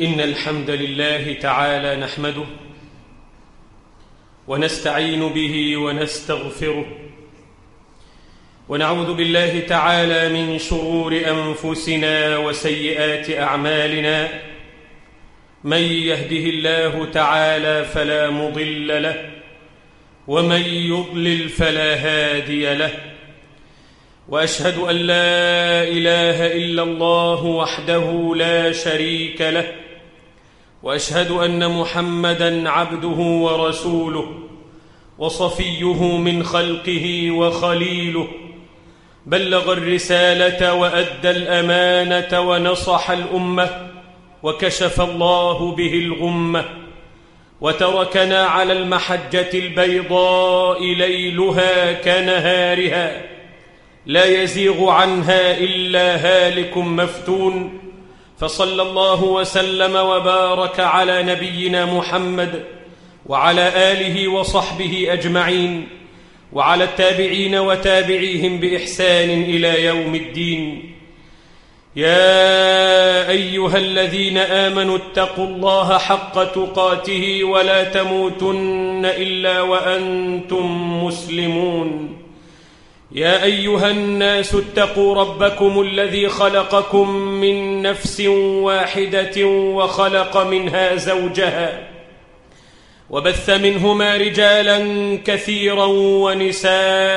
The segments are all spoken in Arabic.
إن الحمد لله تعالى نحمده ونستعين به ونستغفره ونعوذ بالله تعالى من شرور أنفسنا وسيئات أعمالنا. من يهده الله تعالى فلا مضل له ومن يضلل فلا هادي له، وأشهد أن لا إله إلا الله وحده لا شريك له، وأشهد أن محمدًا عبده ورسوله وصفيه من خلقه وخليله، بلغ الرسالة وأدى الأمانة ونصح الأمة وكشف الله به الغمة، وتركنا على المحجة البيضاء ليلها كنهارها لا يزيغ عنها إلا هالك مفتون. فصلى الله وسلم وبارك على نبينا محمد وعلى آله وصحبه أجمعين، وعلى التابعين وتابعيهم بإحسان إلى يوم الدين. يا أيها الذين آمنوا اتقوا الله حق تقاته ولا تموتن إلا وأنتم مسلمون. يا أيها الناس اتقوا ربكم الذي خلقكم من نفس واحدة وخلق منها زوجها وبث منهما رجالا كثيرا ونساء،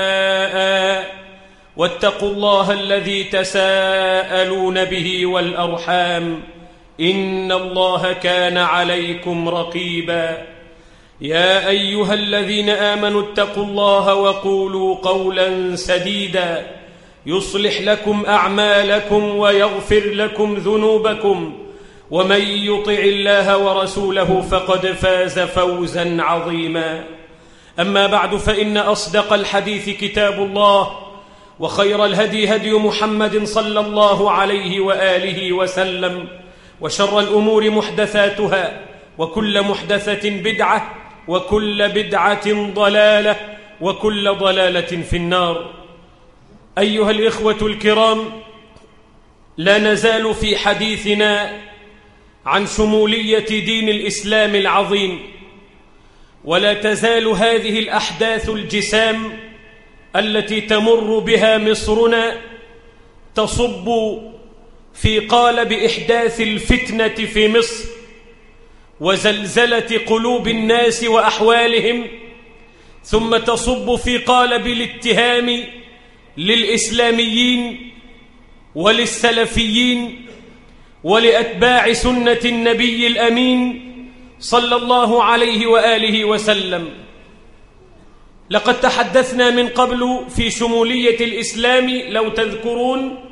واتقوا الله الذي تساءلون به والأرحام إن الله كان عليكم رقيبا. يا أيها الذين آمنوا اتقوا الله وقولوا قولا سديدا يصلح لكم أعمالكم ويغفر لكم ذنوبكم، ومن يطع الله ورسوله فقد فاز فوزا عظيما. أما بعد، فإن أصدق الحديث كتاب الله، وخير الهدي هدي محمد صلى الله عليه وآله وسلم، وشر الأمور محدثاتها، وكل محدثة بدعة، وكل بدعة ضلالة، وكل ضلالة في النار. أيها الإخوة الكرام، لا نزال في حديثنا عن شمولية دين الإسلام العظيم، ولا تزال هذه الأحداث الجسام التي تمر بها مصرنا تصب في قالب إحداث الفتنة في مصر وزلزلة قلوب الناس وأحوالهم، ثم تصب في قالب الاتهام للإسلاميين وللسلفيين ولأتباع سنة النبي الأمين صلى الله عليه وآله وسلم. لقد تحدثنا من قبل في شمولية الإسلام، لو تذكرون،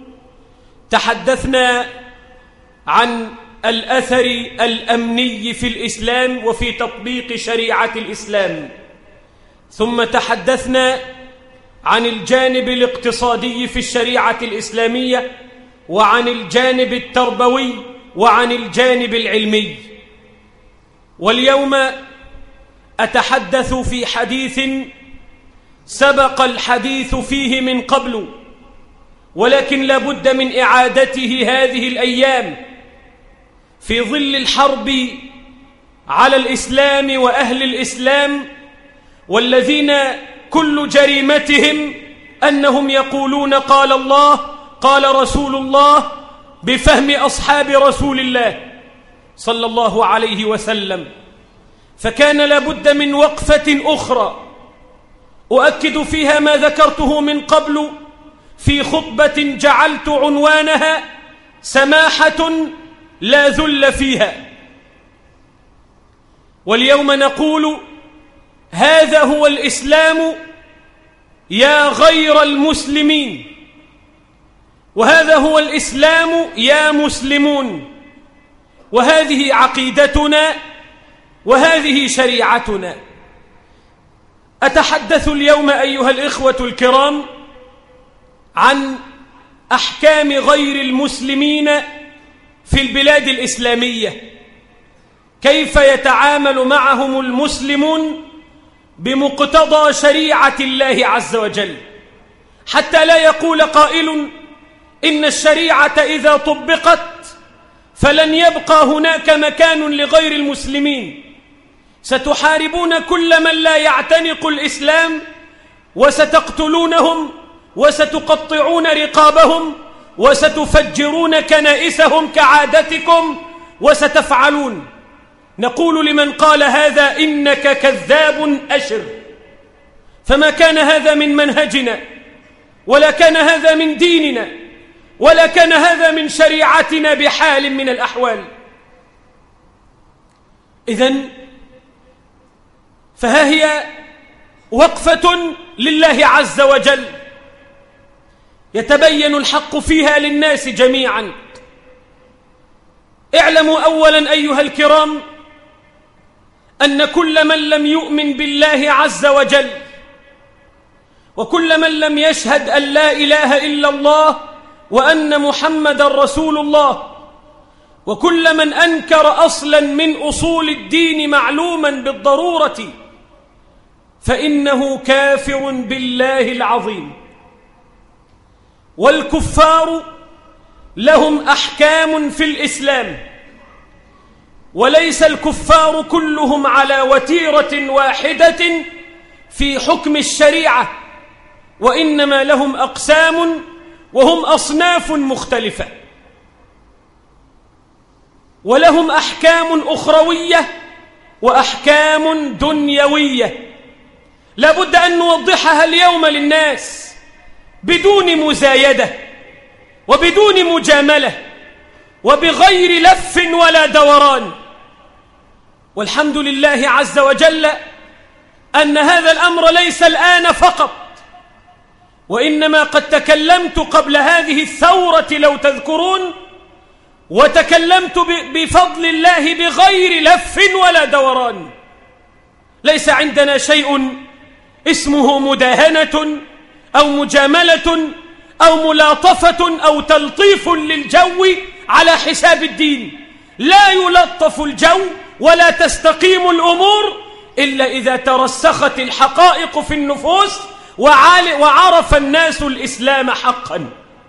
تحدثنا عن الأثر الأمني في الإسلام وفي تطبيق شريعة الإسلام، ثم تحدثنا عن الجانب الاقتصادي في الشريعة الإسلامية، وعن الجانب التربوي، وعن الجانب العلمي. واليوم أتحدث في حديث سبق الحديث فيه من قبل، ولكن لا بد من إعادته هذه الأيام في ظل الحرب على الإسلام وأهل الإسلام، والذين كل جريمتهم أنهم يقولون قال الله قال رسول الله بفهم أصحاب رسول الله صلى الله عليه وسلم. فكان لابد من وقفة أخرى أؤكد فيها ما ذكرته من قبل في خطبة جعلت عنوانها سماحة لا ذل فيها. واليوم نقول هذا هو الإسلام يا غير المسلمين، وهذا هو الإسلام يا مسلمون، وهذه عقيدتنا وهذه شريعتنا. أتحدث اليوم أيها الإخوة الكرام عن أحكام غير المسلمين في البلاد الإسلامية، كيف يتعامل معهم المسلمون بمقتضى شريعة الله عز وجل، حتى لا يقول قائل إن الشريعة إذا طبقت فلن يبقى هناك مكان لغير المسلمين. ستحاربون كل من لا يعتنق الإسلام، وستقتلونهم، وستقطعون رقابهم، وستفجرون كنائسهم كعادتكم، وستفعلون. نقول لمن قال هذا: إنك كذاب أشر. فما كان هذا من منهجنا، ولا كان هذا من ديننا، ولا كان هذا من شريعتنا بحال من الأحوال. إذن فها هي وقفة لله عز وجل يتبين الحق فيها للناس جميعا. اعلموا أولا أيها الكرام أن كل من لم يؤمن بالله عز وجل، وكل من لم يشهد أن لا إله إلا الله وأن محمد رسول الله، وكل من أنكر أصلا من أصول الدين معلوما بالضرورة، فإنه كافر بالله العظيم. والكفار لهم أحكام في الإسلام، وليس الكفار كلهم على وتيرة واحدة في حكم الشريعة، وإنما لهم أقسام وهم أصناف مختلفة، ولهم أحكام أخروية وأحكام دنيوية لا بد أن نوضحها اليوم للناس بدون مزايدة وبدون مجاملة وبغير لف ولا دوران. والحمد لله عز وجل أن هذا الأمر ليس الآن فقط، وإنما قد تكلمت قبل هذه الثورة لو تذكرون، وتكلمت بفضل الله بغير لف ولا دوران. ليس عندنا شيء اسمه مداهنة أو مجاملة أو ملاطفة أو تلطيف للجو على حساب الدين. لا يلطف الجو ولا تستقيم الأمور إلا إذا ترسخت الحقائق في النفوس وعرف الناس الإسلام حقا.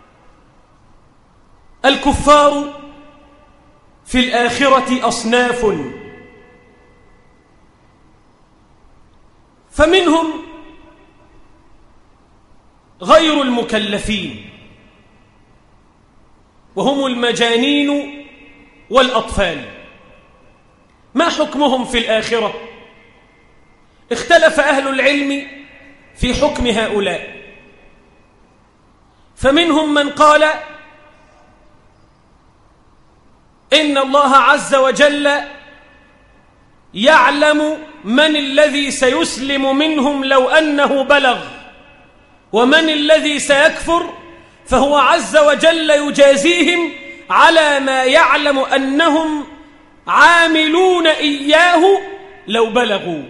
الكفار في الآخرة أصناف، فمنهم غير المكلفين، وهم المجانين والأطفال. ما حكمهم في الآخرة؟ اختلف أهل العلم في حكم هؤلاء، فمنهم من قال إن الله عز وجل يعلم من الذي سيسلم منهم لو أنه بلغ، ومن الذي سيكفر، فهو عز وجل يجازيهم على ما يعلم أنهم عاملون إياه لو بلغوا.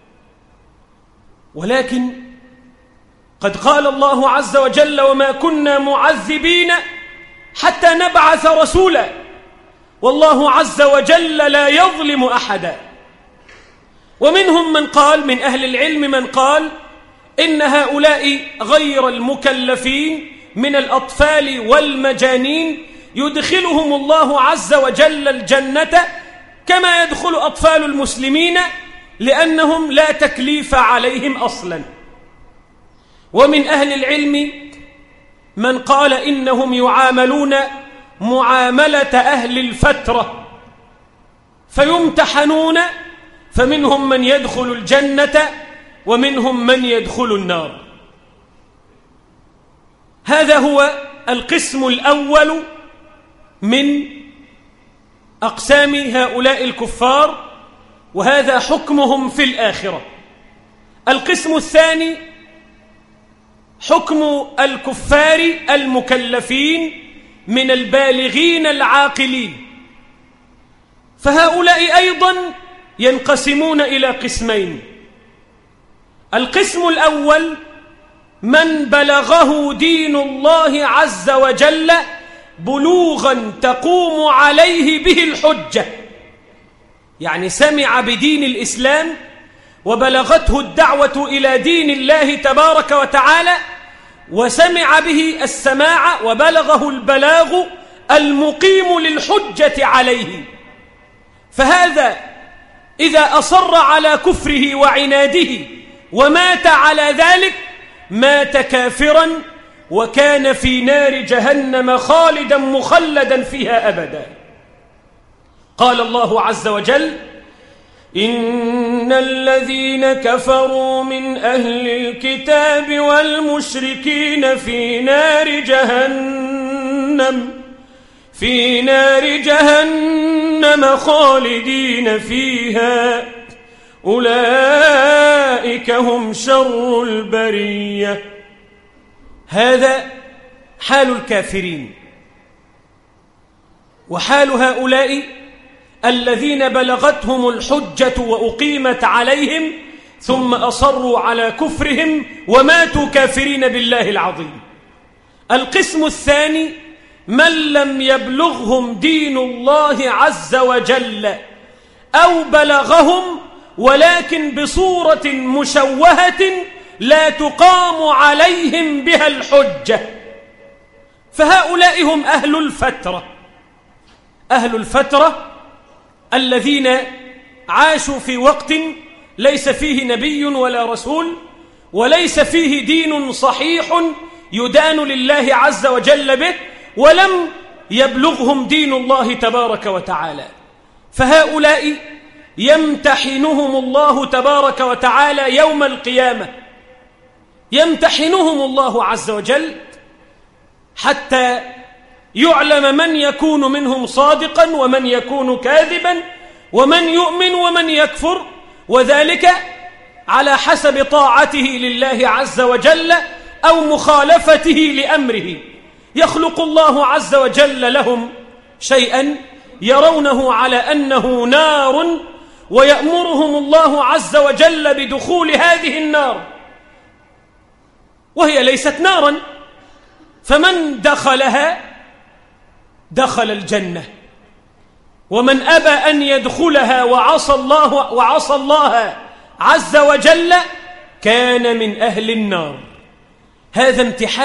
ولكن قد قال الله عز وجل: وما كنا معذبين حتى نبعث رسولا، والله عز وجل لا يظلم أحدا. ومنهم من قال من أهل العلم من قال إن هؤلاء غير المكلفين من الأطفال والمجانين يدخلهم الله عز وجل الجنة كما يدخل أطفال المسلمين، لأنهم لا تكليف عليهم أصلا. ومن أهل العلم من قال إنهم يعاملون معاملة أهل الفترة فيمتحنون، فمنهم من يدخل الجنة ومنهم من يدخل النار. هذا هو القسم الأول من أقسام هؤلاء الكفار، وهذا حكمهم في الآخرة. القسم الثاني حكم الكفار المكلفين من البالغين العاقلين، فهؤلاء أيضا ينقسمون إلى قسمين. القسم الأول من بلغه دين الله عز وجل بلوغا تقوم عليه به الحجة، يعني سمع بدين الإسلام وبلغته الدعوة إلى دين الله تبارك وتعالى، وسمع به السماع وبلغه البلاغ المقيم للحجة عليه. فهذا إذا أصر على كفره وعناده ومات على ذلك مات كافرا وكان في نار جهنم خالدا مخلدا فيها أبدا. قال الله عز وجل: إن الذين كفروا من أهل الكتاب والمشركين في نار جهنم خالدين فيها أولئك هم شر البرية. هذا حال الكافرين. وحال هؤلاء الذين بلغتهم الحجة وأقيمت عليهم ثم أصروا على كفرهم وماتوا كافرين بالله العظيم. القسم الثاني: من لم يبلغهم دين الله عز وجل أو بلغهم ولكن بصورة مشوهة لا تقام عليهم بها الحجة، فهؤلاء هم أهل الفترة. أهل الفترة الذين عاشوا في وقت ليس فيه نبي ولا رسول وليس فيه دين صحيح يدان لله عز وجل به، ولم يبلغهم دين الله تبارك وتعالى. فهؤلاء يمتحنهم الله تبارك وتعالى يوم القيامة، يمتحنهم الله عز وجل حتى يعلم من يكون منهم صادقا ومن يكون كاذبا ومن يؤمن ومن يكفر، وذلك على حسب طاعته لله عز وجل أو مخالفته لأمره. يخلق الله عز وجل لهم شيئا يرونه على أنه نار ويأمرهم الله عز وجل بدخول هذه النار وهي ليست نارا، فمن دخلها دخل الجنة، ومن أبى أن يدخلها وعصى الله عز وجل كان من أهل النار. هذا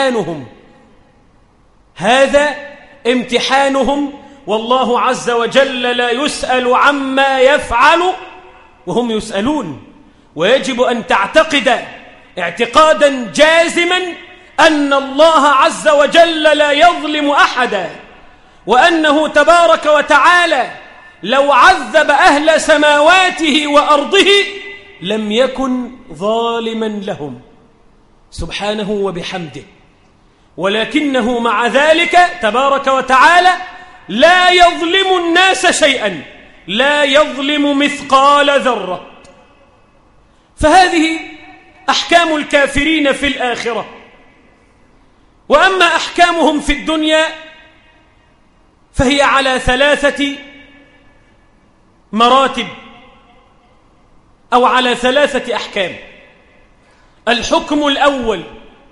امتحانهم، والله عز وجل لا يسأل عما يفعل وهم يسألون. ويجب أن تعتقد اعتقادا جازما أن الله عز وجل لا يظلم أحدا، وأنه تبارك وتعالى لو عذب أهل سماواته وأرضه لم يكن ظالما لهم سبحانه وبحمده، ولكنه مع ذلك تبارك وتعالى لا يظلم الناس شيئا، لا يظلم مثقال ذرة. فهذه أحكام الكافرين في الآخرة. وأما أحكامهم في الدنيا فهي على 3 مراتب أو على 3 أحكام. الحكم الأول: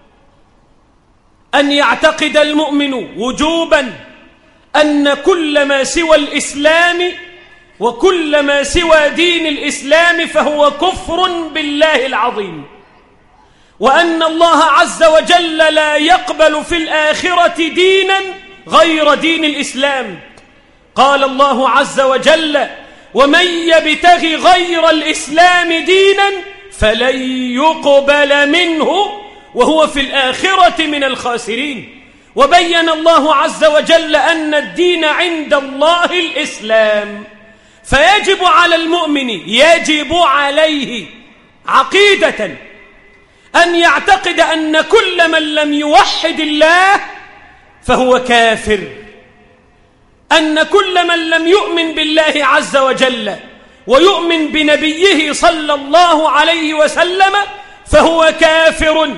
أن يعتقد المؤمن وجوبا أن كل ما سوى الإسلام وكل ما سوى دين الإسلام فهو كفر بالله العظيم، وأن الله عز وجل لا يقبل في الآخرة دينا غير دين الإسلام. قال الله عز وجل: ومن يبتغي غير الإسلام دينا فلن يقبل منه وهو في الآخرة من الخاسرين. وبين الله عز وجل أن الدين عند الله الإسلام. فيجب على المؤمن، يجب عليه عقيدة أن يعتقد أن كل من لم يوحد الله فهو كافر، أن كل من لم يؤمن بالله عز وجل ويؤمن بنبيه صلى الله عليه وسلم فهو كافر.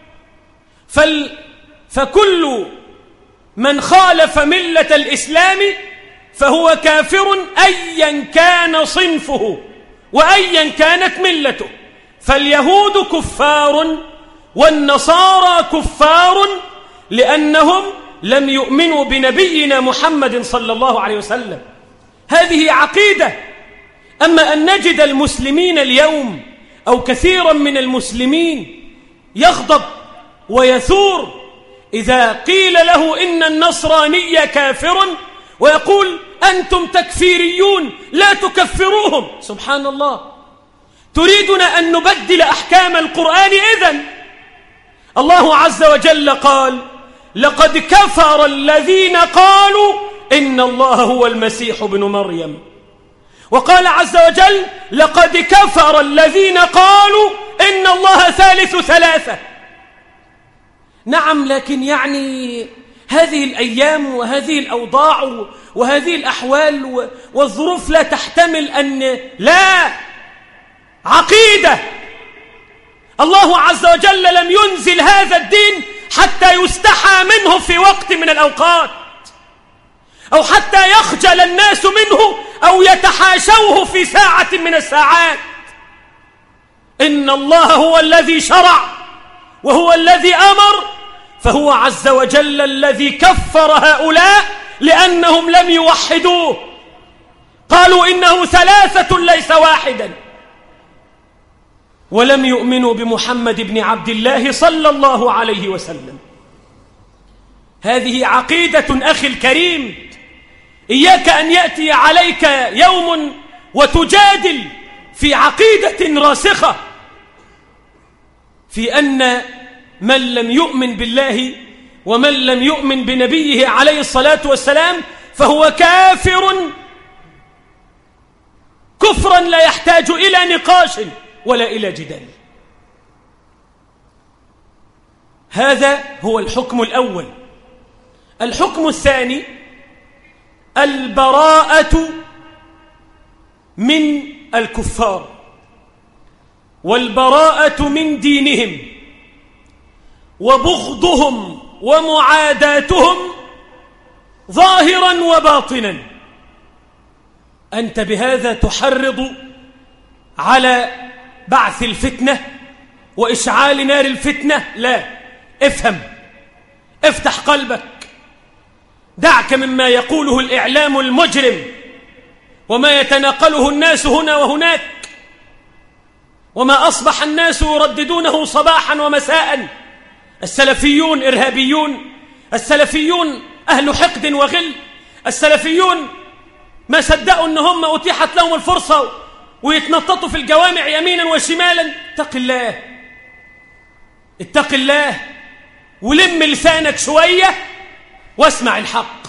فكل من خالف ملة الإسلام فهو كافر أيا كان صنفه وأيا كانت ملته. فاليهود كفار والنصارى كفار لأنهم لم يؤمنوا بنبينا محمد صلى الله عليه وسلم. هذه عقيدة. أما أن نجد المسلمين اليوم أو كثيرا من المسلمين يغضب ويثور إذا قيل له إن النصراني كافر ويقول أنتم تكفيريون لا تكفروهم. سبحان الله، تريدنا أن نبدل أحكام القرآن؟ إذن الله عز وجل قال لقد كفر الذين قالوا إن الله هو المسيح ابن مريم، وقال عز وجل لقد كفر الذين قالوا إن الله ثالث ثلاثة. نعم، لكن يعني هذه الأيام وهذه الأوضاع وهذه الأحوال والظروف لا تحتمل أن لا عقيدة. الله عز وجل لم ينزل هذا الدين حتى يستحى منه في وقت من الأوقات، أو حتى يخجل الناس منه أو يتحاشوه في ساعة من الساعات. إن الله هو الذي شرع وهو الذي أمر، فهو عز وجل الذي كفر هؤلاء لأنهم لم يوحدوه، قالوا إنه ثلاثة ليس واحدا، ولم يؤمنوا بمحمد بن عبد الله صلى الله عليه وسلم. هذه عقيدة أخي الكريم، إياك أن يأتي عليك يوم وتجادل في عقيدة راسخة في أن من لم يؤمن بالله ومن لم يؤمن بنبيه عليه الصلاة والسلام فهو كافر كفرا لا يحتاج إلى نقاش ولا إلى جدال. هذا هو الحكم الأول. الحكم الثاني البراءة من الكفار والبراءة من دينهم وبغضهم ومعاداتهم ظاهرا وباطنا. أنت بهذا تحرض على بعث الفتنة وإشعال نار الفتنة؟ لا، افهم، افتح قلبك، دعك مما يقوله الإعلام المجرم وما يتناقله الناس هنا وهناك وما أصبح الناس يرددونه صباحا ومساء. السلفيون إرهابيون، السلفيون أهل حقد وغل، السلفيون ما صدقوا أن هم أتيحت لهم الفرصة ويتنططوا في الجوامع يمينا وشمالا. اتق الله، اتق الله، ولم لسانك شوية واسمع الحق.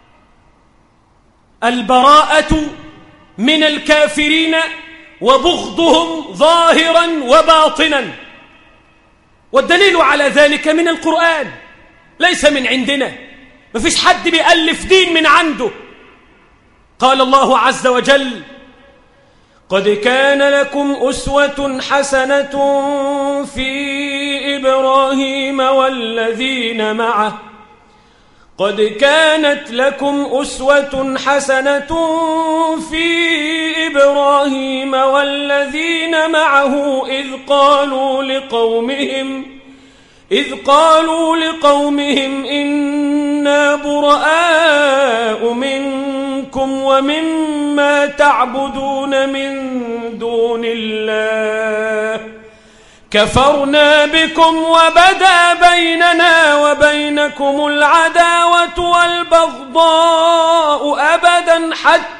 البراءة من الكافرين وبغضهم ظاهرا وباطنا، والدليل على ذلك من القرآن ليس من عندنا، ما فيش حد بيألف دين من عنده. قال الله عز وجل قد كان لكم أسوة حسنة في إبراهيم والذين معه قد كانت لكم أسوة حسنة في إبراهيم والذين معه إذ قالوا لقومهم إنا براء منكم ومما تعبدون من دون الله كفرنا بكم وبدا بيننا وبينكم العداوة والبغضاء أبدا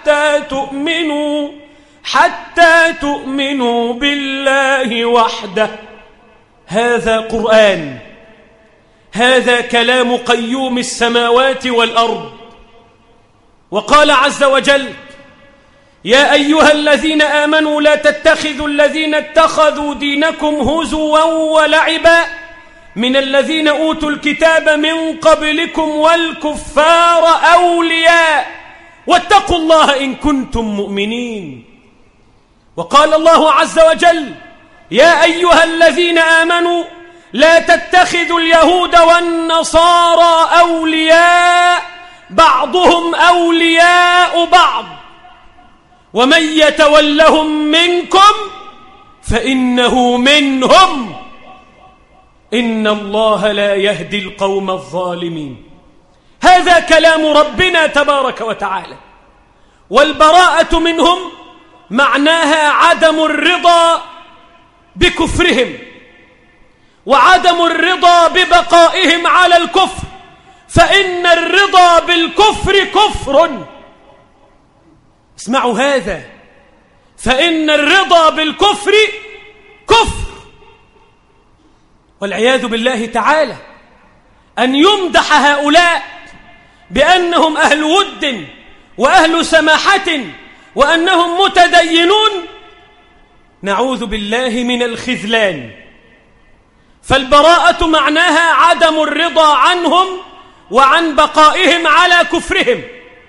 حتى تؤمنوا بالله وحده. هذا قرآن، هذا كلام قيوم السماوات والأرض. وقال عز وجل يا أيها الذين آمنوا لا تتخذوا الذين اتخذوا دينكم هزوا ولعبا من الذين أوتوا الكتاب من قبلكم والكفار أولياء واتقوا الله إن كنتم مؤمنين. وقال الله عز وجل يا أيها الذين آمنوا لا تتخذوا اليهود والنصارى أولياء بعضهم أولياء بعض ومن يتولهم منكم فإنه منهم إن الله لا يهدي القوم الظالمين. هذا كلام ربنا تبارك وتعالى. والبراءة منهم معناها عدم الرضا بكفرهم وعدم الرضا ببقائهم على الكفر، فإن الرضا بالكفر كفر. اسمعوا هذا، فإن الرضا بالكفر كفر. والعياذ بالله تعالى أن يمدح هؤلاء بأنهم أهل ود وأهل سماحة وأنهم متدينون، نعوذ بالله من الخذلان. فالبراءة معناها عدم الرضا عنهم وعن بقائهم على كفرهم،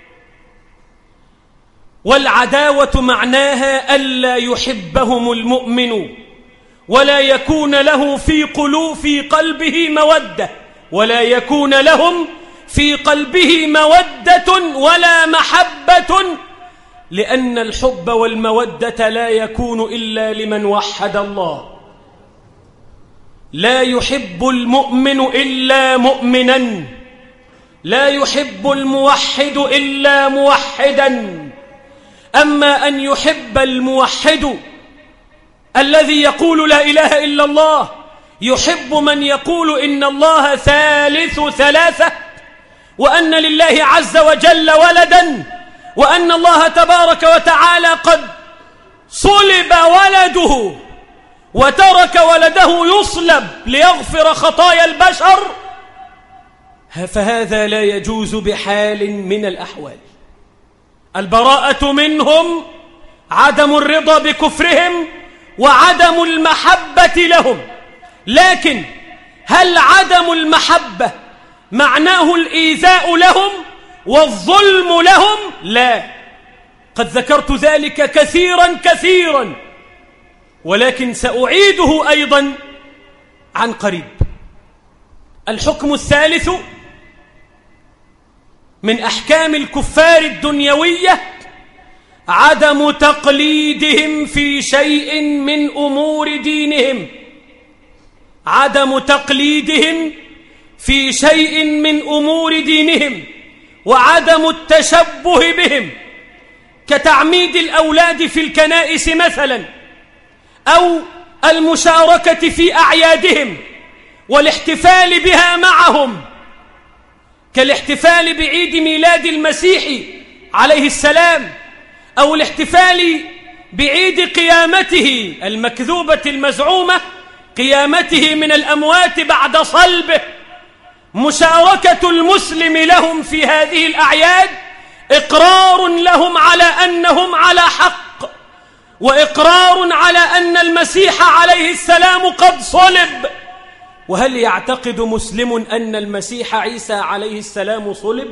والعداوة معناها ألا يحبهم المؤمن ولا يكون له في قلبه مودة، ولا يكون لهم في قلبه مودة ولا محبة، لأن الحب والمودة لا يكون إلا لمن وحد الله. لا يحب المؤمن إلا مؤمنا، لا يحب الموحد إلا موحدا. أما أن يحب الموحد الذي يقول لا إله إلا الله يحب من يقول إن الله ثالث ثلاثة، وأن لله عز وجل ولدا، وأن الله تبارك وتعالى قد صلب ولده وترك ولده يصلب ليغفر خطايا البشر، فهذا لا يجوز بحال من الأحوال. البراءة منهم عدم الرضا بكفرهم وعدم المحبة لهم. لكن هل عدم المحبة معناه الإيذاء لهم والظلم لهم؟ لا، قد ذكرت ذلك كثيرا، ولكن سأعيده أيضا عن قريب. الحكم الثالث من أحكام الكفار الدنيوية عدم تقليدهم في شيء من أمور دينهم، عدم تقليدهم في شيء من أمور دينهم، وعدم التشبه بهم، كتعميد الأولاد في الكنائس مثلا، أو المشاركة في أعيادهم والاحتفال بها معهم، كالاحتفال بعيد ميلاد المسيح عليه السلام، أو الاحتفال بعيد قيامته المكذوبة المزعومة، قيامته من الأموات بعد صلبه. مشاركة المسلم لهم في هذه الأعياد إقرار لهم على أنهم على حق، وإقرار على أن المسيح عليه السلام قد صلب. وهل يعتقد مسلم أن المسيح عيسى عليه السلام صلب؟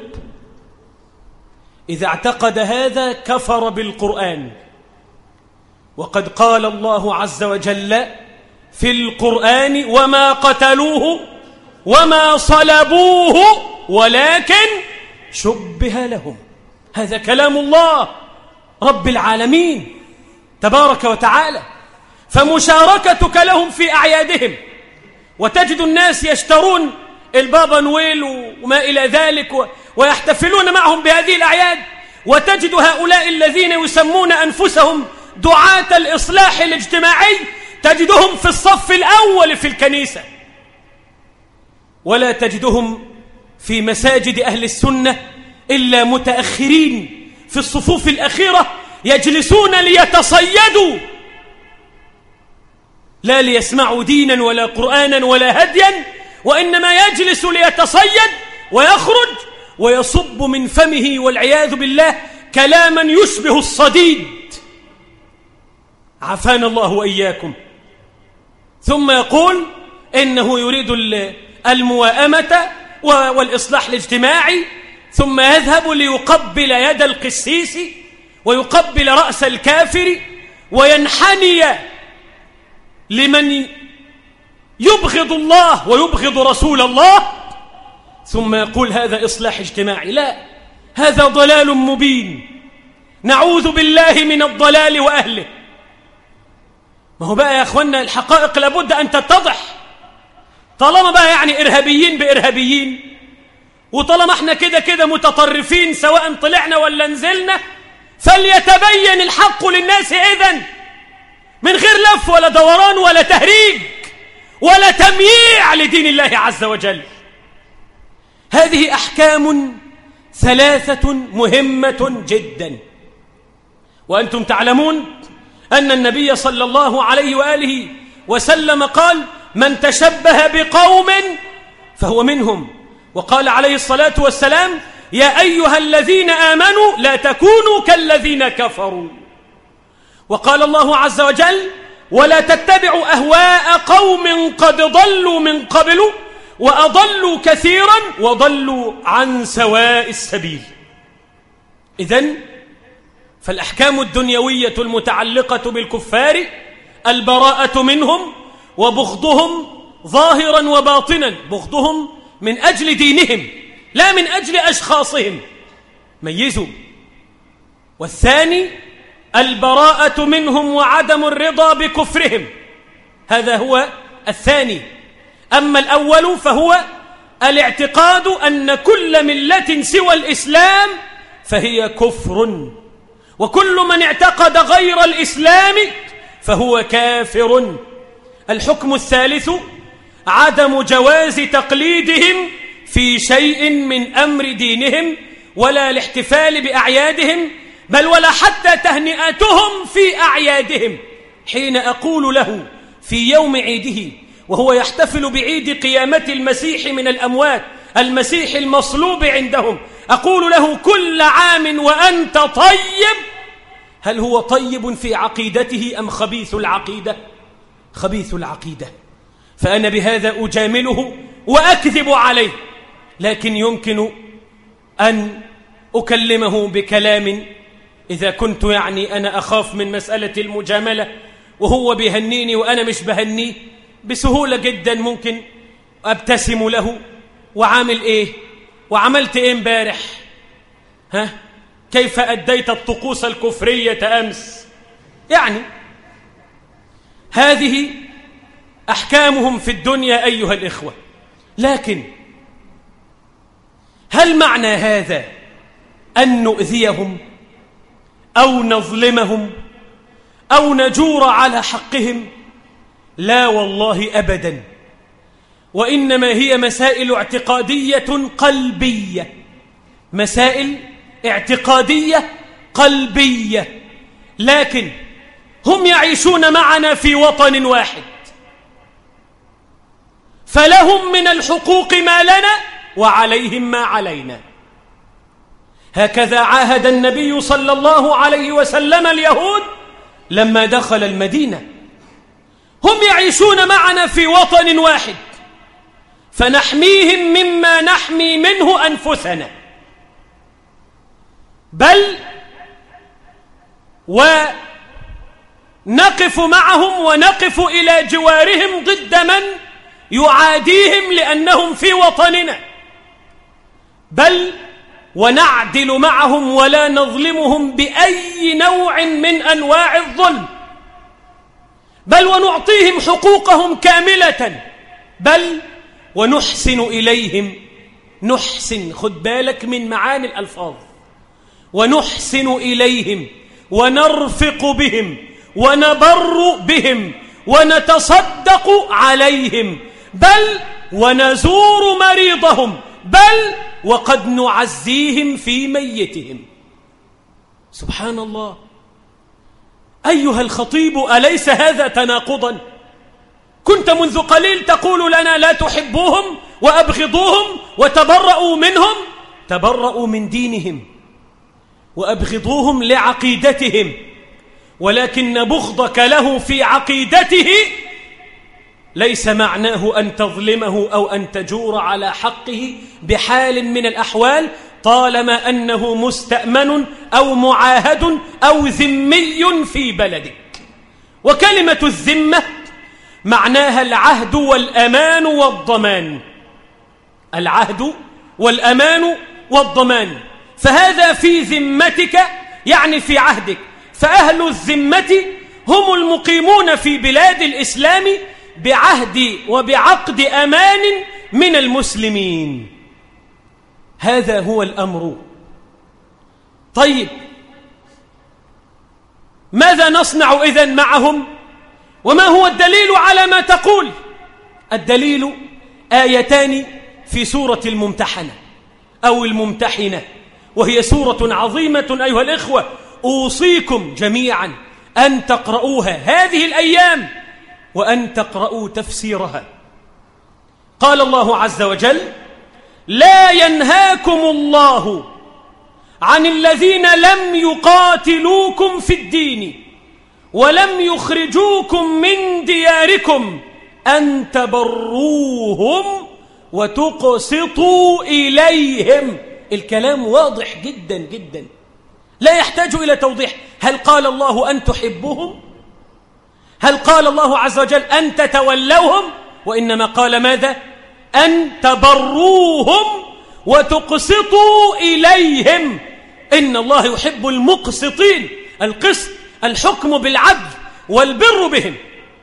إذا اعتقد هذا كفر بالقرآن، وقد قال الله عز وجل في القرآن: وما قتلوه وما صلبوه ولكن شبه لهم. هذا كلام الله رب العالمين تبارك وتعالى. فمشاركتك لهم في أعيادهم، وتجد الناس يشترون البابا نويل وما إلى ذلك ويحتفلون معهم بهذه الأعياد، وتجد هؤلاء الذين يسمون أنفسهم دعاة الإصلاح الاجتماعي تجدهم في الصف الأول في الكنيسة، ولا تجدهم في مساجد أهل السنة إلا متأخرين في الصفوف الأخيرة يجلسون ليتصيدوا، لا ليسمعوا دينا ولا قرآنا ولا هديا، وإنما يجلس ليتصيد ويخرج ويصب من فمه والعياذ بالله كلاما يشبه الصديد، عافانا الله وإياكم. ثم يقول إنه يريد المواءمة والإصلاح الاجتماعي، ثم يذهب ليقبل يد القسيس ويقبل رأس الكافر وينحني لمن يبغض الله ويبغض رسول الله، ثم يقول هذا إصلاح اجتماعي. لا، هذا ضلال مبين، نعوذ بالله من الضلال وأهله. ما هو بقى يا أخوانا الحقائق لابد أن تتضح. طالما بقى يعني إرهابيين بإرهابيين، وطالما احنا كده متطرفين سواء طلعنا ولا نزلنا، فليتبين الحق للناس إذن، من غير لف ولا دوران ولا تهريج ولا تمييع لدين الله عز وجل. هذه أحكام ثلاثة مهمة جدا، وأنتم تعلمون أن النبي صلى الله عليه وآله وسلم قال: من تشبه بقوم فهو منهم. وقال عليه الصلاة والسلام: يا أيها الذين آمنوا لا تكونوا كالذين كفروا. وقال الله عز وجل: ولا تتبعوا أهواء قوم قد ضلوا من قبل وأضلوا كثيرا وضلوا عن سواء السبيل. إذن فالأحكام الدنيوية المتعلقة بالكفار البراءة منهم وبغضهم ظاهرا وباطنا، بغضهم من أجل دينهم لا من أجل أشخاصهم، ميزوا. والثاني البراءة منهم وعدم الرضا بكفرهم، هذا هو الثاني. أما الأول فهو الاعتقاد أن كل ملة سوى الإسلام فهي كفر، وكل من اعتقد غير الإسلام فهو كافر. الحكم الثالث عدم جواز تقليدهم في شيء من أمر دينهم، ولا الاحتفال بأعيادهم، بل ولا حتى تهنئتهم في أعيادهم. حين أقول له في يوم عيده وهو يحتفل بعيد قيامة المسيح من الأموات، المسيح المصلوب عندهم، أقول له: كل عام وأنت طيب. هل هو طيب في عقيدته أم خبيث العقيدة؟ خبيث العقيدة. فأنا بهذا أجامله وأكذب عليه، لكن يمكن أن أكلمه بكلام إذا كنت أنا أخاف من مسألة المجاملة وهو بيهنيني وأنا مش بهنيه، بسهولة جدا ممكن أبتسم له: وعامل إيه؟ وعملت إيه امبارح؟ كيف أديت الطقوس الكفرية أمس؟ هذه أحكامهم في الدنيا أيها الإخوة. لكن هل معنى هذا أن نؤذيهم أو نظلمهم أو نجور على حقهم؟ لا والله أبدا، وإنما هي مسائل اعتقادية قلبية، مسائل اعتقادية قلبية. لكن هم يعيشون معنا في وطن واحد، فلهم من الحقوق ما لنا وعليهم ما علينا. هكذا عاهد النبي صلى الله عليه وسلم اليهود لما دخل المدينة. هم يعيشون معنا في وطن واحد، فنحميهم مما نحمي منه أنفسنا، بل ونقف معهم ونقف إلى جوارهم ضد من يعاديهم لأنهم في وطننا، بل ونعدل معهم ولا نظلمهم بأي نوع من أنواع الظلم، بل ونعطيهم حقوقهم كاملة، بل ونحسن إليهم. نحسن، خد بالك من معاني الألفاظ، ونحسن إليهم ونرفق بهم ونبر بهم ونتصدق عليهم، بل ونزور مريضهم، بل وقد نعزيهم في ميتهم. سبحان الله. أيها الخطيب، أليس هذا تناقضا؟ كنت منذ قليل تقول لنا لا تحبوهم وأبغضوهم وتبرؤوا منهم. تبرؤوا من دينهم وأبغضوهم لعقيدتهم، ولكن بغضك له في عقيدته ليس معناه أن تظلمه أو أن تجور على حقه بحال من الأحوال، طالما أنه مستأمن أو معاهد أو ذمي في بلدك. وكلمة الذمة معناها العهد والأمان والضمان، العهد والأمان والضمان. فهذا في ذمتك، يعني في عهدك. فأهل الذمة هم المقيمون في بلاد الإسلام بعهد وبعقد أمان من المسلمين. هذا هو الأمر. طيب، ماذا نصنع إذن معهم؟ وما هو الدليل على ما تقول؟ الدليل آيتان في سورة الممتحنة أو الممتحنة، وهي سورة عظيمة أيها الإخوة، أوصيكم جميعا أن تقرؤوها هذه الأيام وأن تقرؤوا تفسيرها. قال الله عز وجل: لا ينهاكم الله عن الذين لم يقاتلوكم في الدين ولم يخرجوكم من دياركم أن تبروهم وتقسطوا إليهم. الكلام واضح جدا جدا، لا يحتاج إلى توضيح. هل قال الله أن تحبوهم؟ هل قال الله عز وجل أن تتولوهم؟ وإنما قال ماذا؟ أن تبروهم وتقسطوا إليهم. إن الله يحب المقسطين، القسط الحكم بالعدل والبر بهم.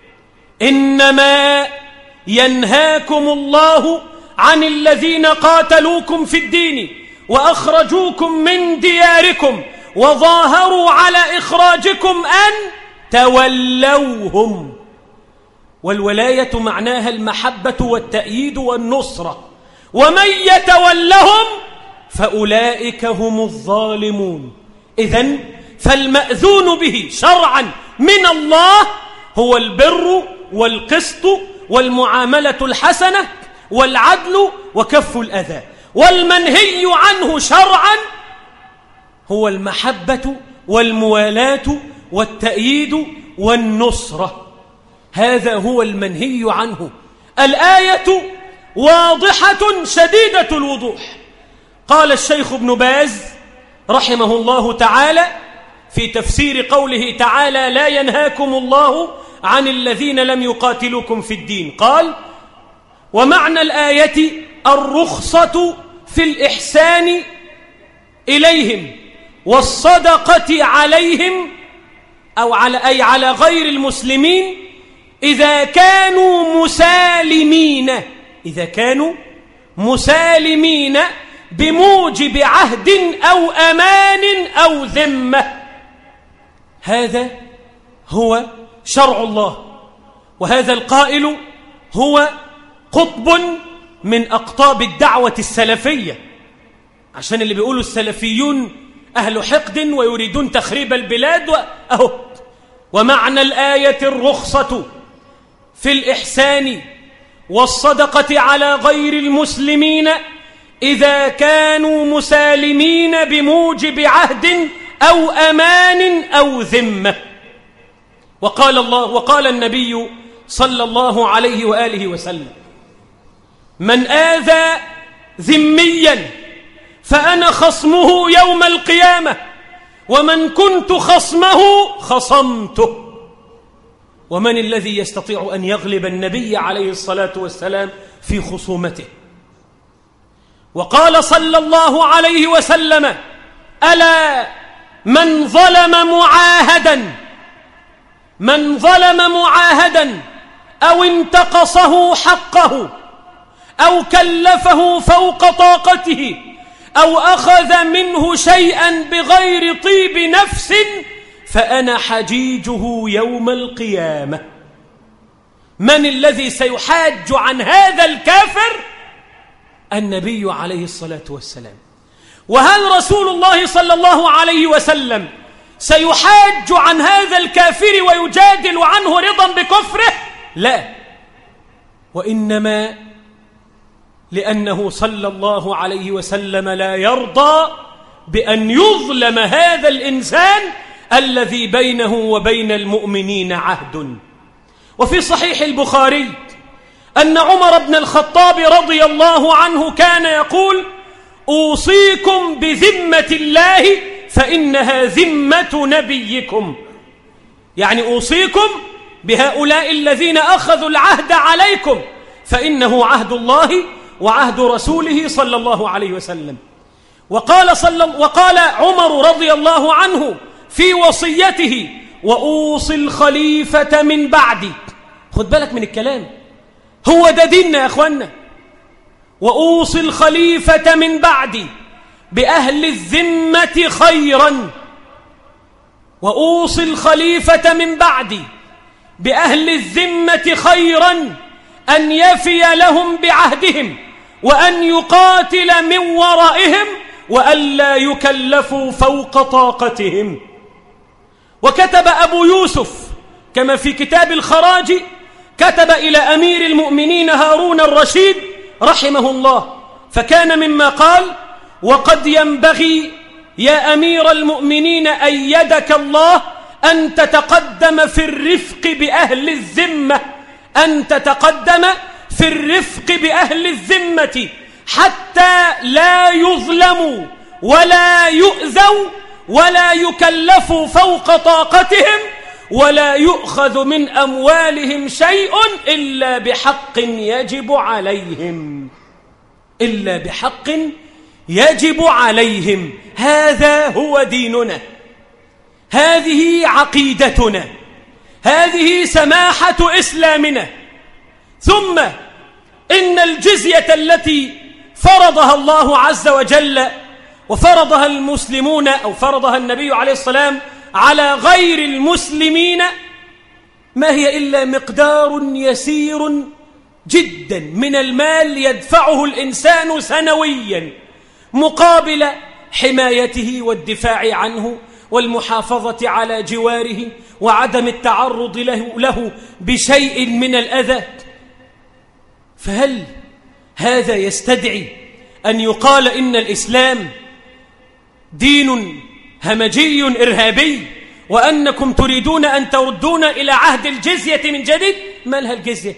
إنما ينهاكم الله عن الذين قاتلوكم في الدين وأخرجوكم من دياركم وظاهروا على إخراجكم أن تولوهم. والولاية معناها المحبة والتأييد والنصرة، ومن يتولهم فأولئك هم الظالمون. إذن فالمأذون به شرعا من الله هو البر والقسط والمعاملة الحسنة والعدل وكف الأذى، والمنهي عنه شرعا هو المحبة والموالاة والتأييد والنصرة. هذا هو المنهي عنه. الآية واضحة شديدة الوضوح. قال الشيخ ابن باز رحمه الله تعالى في تفسير قوله تعالى: لا ينهاكم الله عن الذين لم يقاتلوكم في الدين، قال: ومعنى الآية الرخصة في الإحسان إليهم والصدقة عليهم، أو على غير المسلمين إذا كانوا مسالمين بموجب عهد أو أمان أو ذمة. هذا هو شرع الله، وهذا القائل هو قطب من أقطاب الدعوة السلفية، عشان اللي بيقولوا السلفيون أهل حقد ويريدون تخريب البلاد أهو. ومعنى الآية الرخصة في الإحسان والصدقة على غير المسلمين إذا كانوا مسالمين بموجب عهد أو أمان أو ذمة. وقال النبي صلى الله عليه وآله وسلم: من آذى ذميا فأنا خصمه يوم القيامة، ومن كنت خصمه خصمته. ومن الذي يستطيع أن يغلب النبي عليه الصلاة والسلام في خصومته؟ وقال صلى الله عليه وسلم: ألا من ظلم معاهدا أو انتقصه حقه أو كلفه فوق طاقته أو أخذ منه شيئا بغير طيب نفس فأنا حجيجه يوم القيامة. من الذي سيحاج عن هذا الكافر؟ النبي عليه الصلاة والسلام. وهل رسول الله صلى الله عليه وسلم سيحاج عن هذا الكافر ويجادل عنه رضا بكفره؟ لا، وإنما لأنه صلى الله عليه وسلم لا يرضى بأن يظلم هذا الإنسان الذي بينه وبين المؤمنين عهد. وفي صحيح البخاري أن عمر بن الخطاب رضي الله عنه كان يقول: أوصيكم بذمة الله فإنها ذمة نبيكم. يعني أوصيكم بهؤلاء الذين أخذوا العهد عليكم، فإنه عهد الله وعهد رسوله صلى الله عليه وسلم. وقال عمر رضي الله عنه في وصيته: وأوصي الخليفة من بعدي. خد بالك من الكلام، هو ده ديننا يا أخوانا. وأوصي الخليفة من بعدي بأهل الذمة خيرا. وأوصي الخليفة من بعدي بأهل الذمة خيرا أن يفي لهم بعهدهم وأن يقاتل من ورائهم وألا يكلفوا فوق طاقتهم. وكتب أبو يوسف كما في كتاب الخراج، كتب إلى أمير المؤمنين هارون الرشيد رحمه الله، فكان مما قال: وقد ينبغي يا أمير المؤمنين أيدك الله أن تتقدم في الرفق بأهل الذمة، أن تتقدم في الرفق بأهل الذمة حتى لا يظلموا ولا يؤذوا ولا يكلفوا فوق طاقتهم ولا يؤخذ من أموالهم شيء إلا بحق يجب عليهم، إلا بحق يجب عليهم. هذا هو ديننا، هذه عقيدتنا، هذه سماحة إسلامنا. ثم إن الجزية التي فرضها الله عز وجل وفرضها المسلمون أو فرضها النبي عليه السلام على غير المسلمين ما هي إلا مقدار يسير جدا من المال يدفعه الإنسان سنويا مقابل حمايته والدفاع عنه والمحافظة على جواره وعدم التعرض له بشيء من الأذى. فهل هذا يستدعي أن يقال إن الإسلام دين همجي إرهابي وأنكم تريدون أن تردون إلى عهد الجزية من جديد؟ ما لها الجزية؟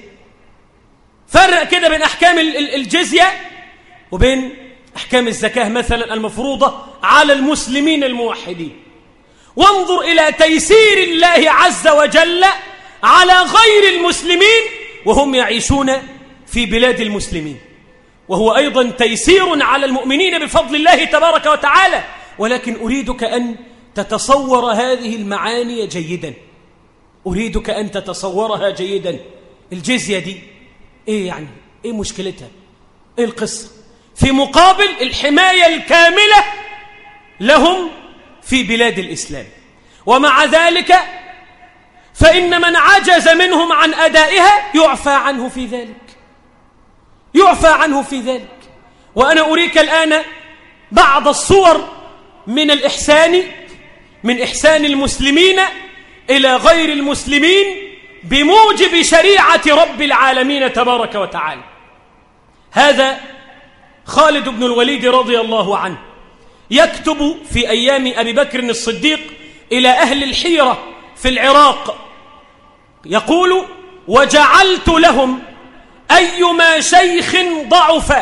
فرق كده بين أحكام الجزية وبين أحكام الزكاة مثلا المفروضة على المسلمين الموحدين، وانظر إلى تيسير الله عز وجل على غير المسلمين وهم يعيشون في بلاد المسلمين، وهو أيضا تيسير على المؤمنين بفضل الله تبارك وتعالى. ولكن أريدك أن تتصور هذه المعاني جيدا، أريدك أن تتصورها جيدا. الجزية دي إيه يعني؟ إيه مشكلتها؟ إيه القصة؟ في مقابل الحماية الكاملة لهم في بلاد الإسلام. ومع ذلك فإن من عجز منهم عن أدائها يعفى عنه في ذلك، يعفى عنه في ذلك. وأنا أريك الآن بعض الصور من الإحسان، من إحسان المسلمين إلى غير المسلمين بموجب شريعة رب العالمين تبارك وتعالى. هذا خالد بن الوليد رضي الله عنه يكتب في أيام أبي بكر الصديق إلى أهل الحيرة في العراق، يقول: وجعلت لهم أيما شيخ ضعف،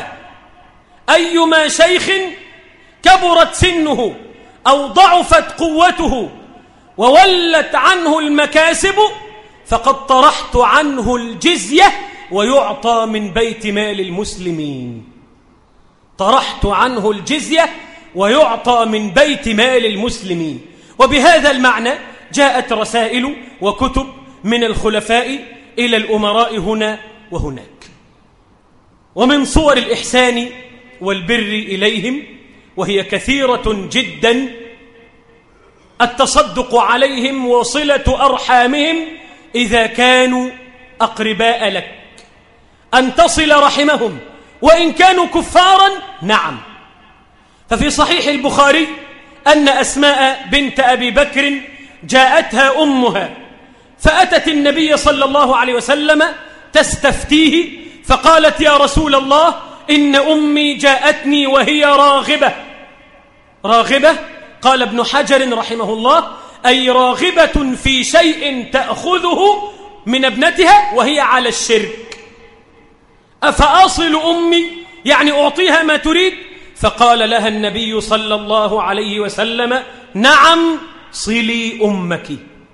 أيما شيخ كبرت سنه أو ضعفت قوته وولت عنه المكاسب فقد طرحت عنه الجزية ويعطى من بيت مال المسلمين. طرحت عنه الجزية ويعطى من بيت مال المسلمين. وبهذا المعنى جاءت رسائل وكتب من الخلفاء إلى الأمراء هنا وهناك. ومن صور الإحسان والبر إليهم وهي كثيرة جدا التصدق عليهم وصلة أرحامهم إذا كانوا أقرباء لك، أن تصل رحمهم وإن كانوا كفارا. نعم، ففي صحيح البخاري أن أسماء بنت أبي بكر جاءتها أمها فأتت النبي صلى الله عليه وسلم تستفتيه فقالت: يا رسول الله، إن أمي جاءتني وهي راغبة. راغبة، قال ابن حجر رحمه الله، أي راغبة في شيء تأخذه من ابنتها وهي على الشرك. أفأصل أمي؟ يعني أعطيها ما تريد؟ فقال لها النبي صلى الله عليه وسلم: نعم صلي أمك،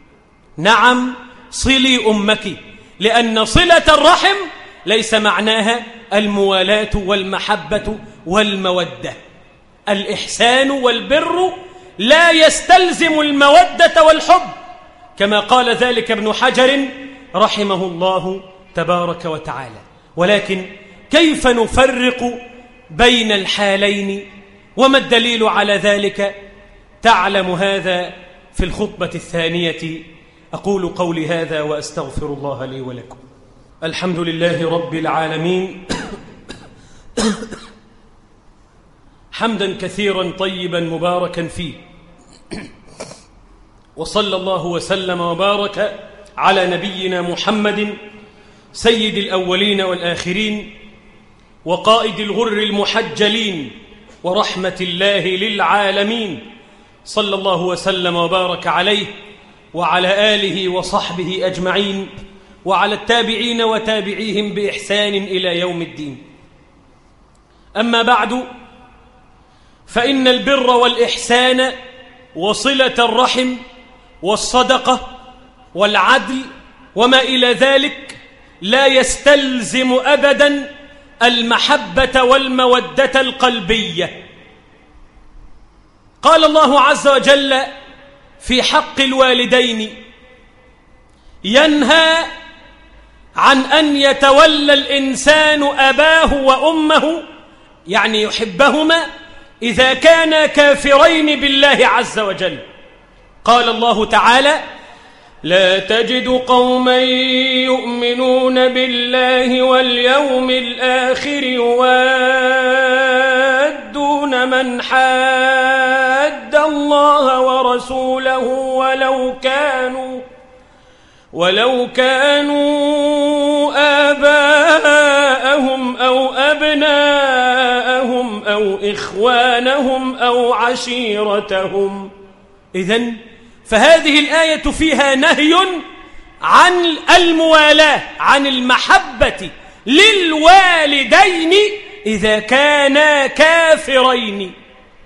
نعم صلي أمك، لأن صلة الرحم ليس معناها الموالاة والمحبة والمودة. الإحسان والبر لا يستلزم المودة والحب كما قال ذلك ابن حجر رحمه الله تبارك وتعالى. ولكن كيف نفرق بين الحالين وما الدليل على ذلك؟ تعلم هذا في الخطبة الثانية. أقول قولي هذا وأستغفر الله لي ولكم. الحمد لله رب العالمين حمدا كثيرا طيبا مباركا فيه، وصلى الله وسلم وبارك على نبينا محمد سيد الأولين والآخرين وقائد الغر المحجلين ورحمة الله للعالمين، صلى الله وسلم وبارك عليه وعلى آله وصحبه أجمعين وعلى التابعين وتابعيهم بإحسان إلى يوم الدين. أما بعد، فإن البر والإحسان وصلة الرحم والصدقة والعدل وما إلى ذلك لا يستلزم أبدا المحبة والمودة القلبية. قال الله عز وجل في حق الوالدين: ينهى عن أن يتولى الإنسان أباه وأمه، يعني يحبهما إذا كانا كافرين بالله عز وجل. قال الله تعالى: لا تجد قوما يؤمنون بالله واليوم الآخر يوادون من حاد الله ورسوله ولو كانوا آباءهم أو أبناءهم أو إخوانهم أو عشيرتهم. إذن فهذه الآية فيها نهي عن الموالاة، عن المحبة للوالدين إذا كانا كافرين.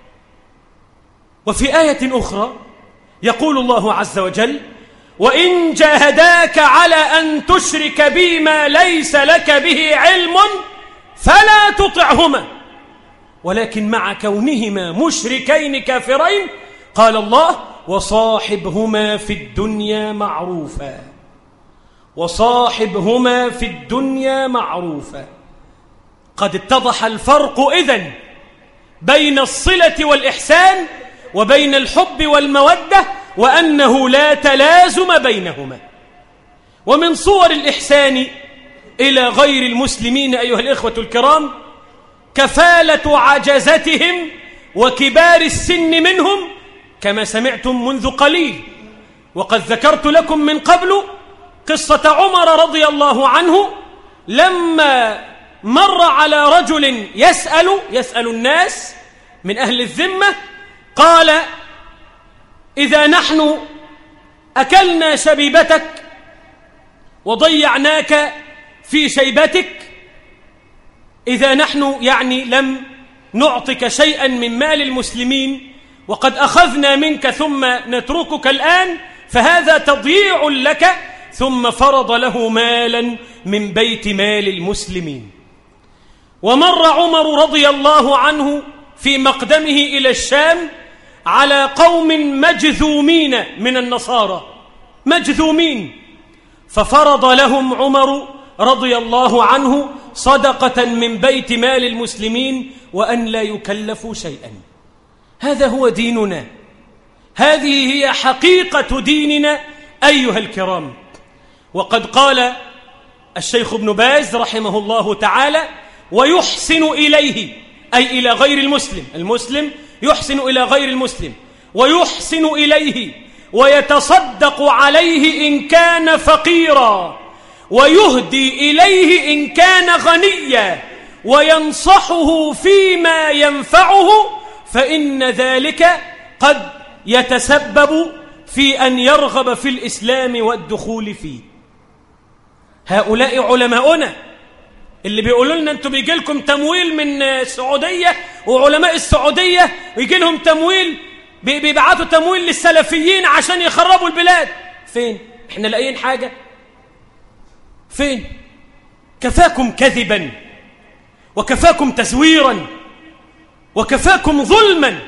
وفي آية أخرى يقول الله عز وجل: وإن جاهداك على أن تشرك بي ما ليس لك به علم فلا تطعهما، ولكن مع كونهما مشركين كافرين قال الله: وصاحبهما في الدنيا معروفا. وصاحبهما في الدنيا معروفا. قد اتضح الفرق إذن بين الصلة والإحسان وبين الحب والمودة، وأنه لا تلازم بينهما. ومن صور الإحسان إلى غير المسلمين أيها الإخوة الكرام كفالة عجزتهم وكبار السن منهم، كما سمعتم منذ قليل. وقد ذكرت لكم من قبل قصة عمر رضي الله عنه لما مر على رجل يسأل الناس من أهل الذمة، قال: إذا نحن أكلنا شبيبتك وضيعناك في شيبتك، إذا نحن يعني لم نعطك شيئا من مال المسلمين وقد أخذنا منك ثم نتركك الآن، فهذا تضييع لك. ثم فرض له مالا من بيت مال المسلمين. ومر عمر رضي الله عنه في مقدمه إلى الشام على قوم مجذومين من النصارى، مجذومين، ففرض لهم عمر رضي الله عنه صدقة من بيت مال المسلمين وأن لا يكلفوا شيئا. هذا هو ديننا، هذه هي حقيقة ديننا أيها الكرام. وقد قال الشيخ ابن باز رحمه الله تعالى: ويحسن إليه، أي إلى غير المسلم. المسلم يحسن إلى غير المسلم، ويحسن إليه ويتصدق عليه إن كان فقيرا، ويهدي إليه إن كان غنيا، وينصحه فيما ينفعه، فإن ذلك قد يتسبب في أن يرغب في الإسلام والدخول فيه. هؤلاء علماؤنا اللي بيقولوا لنا أنتوا بيجي لكم تمويل من السعودية، وعلماء السعودية يجي لهم تمويل، بيبعتوا تمويل للسلفيين عشان يخربوا البلاد. فين؟ احنا لاقيين حاجة؟ فين؟ كفاكم كذبا، وكفاكم تزويرا، وكفاكم ظلما.